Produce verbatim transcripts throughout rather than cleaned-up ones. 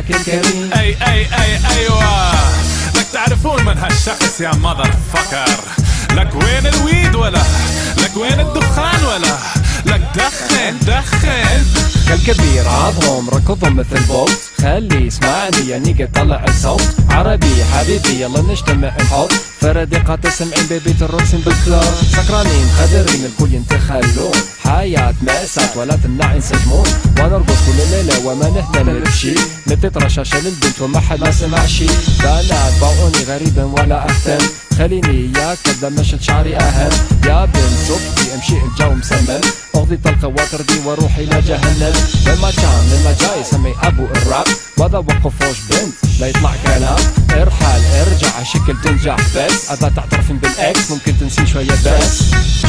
حاكم كريم. اي اي اي ايوه لك تعرفون من هالشخص يا ماذر فكر. لك وين الويد ولا لك وين الدخان ولا لك دخن دخن. كالكبير عضهم ركضهم مثل بولت، خلي يسمعني يعني قد طلع الصوت. عربي حبيبي يلا نجتمع نحط فردقة تسمعين بيبي الرقصين بالكلار. سكرانين خدرين الكل ينتخلون، حياة مأساة ولا تمنع ينسجمون. ونرقص كل ليلة وما نهنا نبشي، نتت رشاشة للبنت وما حد ما سمع شي. بنات باعوني غريبا ولا أهتم، خليني ياك كذا مشت شعري أهم. يا بنت شوفتي امشي الجو مسمم، اغضي طلقة وتردي واروح إلى جهنم. لما كان لما جاي سمي أبو الراب، وذا وقفوش بنت لا يطلع كلام. ارحل ارجع شكل تنجح بس، اذا تعترفين بالاكس ممكن تنسين شوية بس.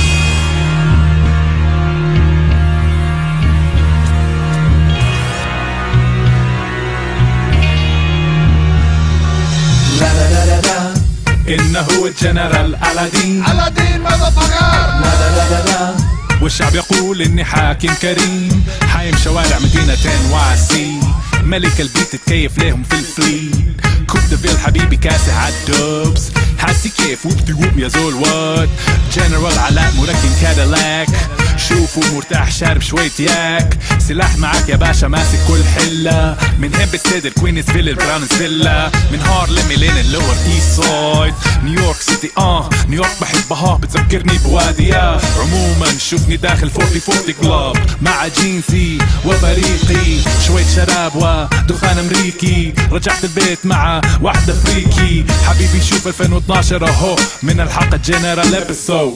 لا لا لا لا لا إنه الجنرال ألادين. ألادين ماذا فقر؟ لا لا لا لا لا والشعب يقول إني حاكم كريم، حايم شوارع مدينة واسي، ملك البيت تكيف ليهم في الفليد. كوب دافيل حبيبي كاسح عالدوبس، حاسي كيف وبتي وب يا زول وات. جنرال علاء مركن كاديلاك، شوفوا مرتاح شارب شوية ياك. سلاح معاك يا باشا ماسك كل حلة، من هين بستيد الكوينز فيل البراونز فيلا، من هارلم لين اللور ايست سايد. نيويورك سيتي اه نيويورك بحبها بتذكرني بواديها. عموما شوفني داخل فورتي فورتي كلاب مع جينسي وفريقي، شوية شراب ودخان امريكي. رجعت البيت مع واحدة فريكي، حبيبي شوف ألفين واثناشر اهو من الحلقة جنرال ابيسود.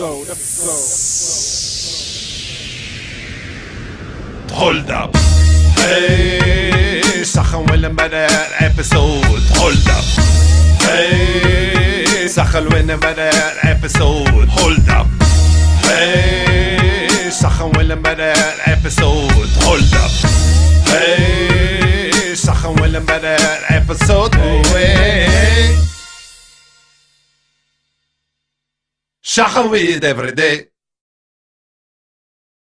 Hold up. Hey, سخن وين بدأ الابيسود. Hold up. Hey, سخن وين بدأ الابيسود. Hold up. Hey, سخن وين بدأ الابيسود. Hold up. Hey, سخن وين بدأ الابيسود. Hey, شخن weed every day.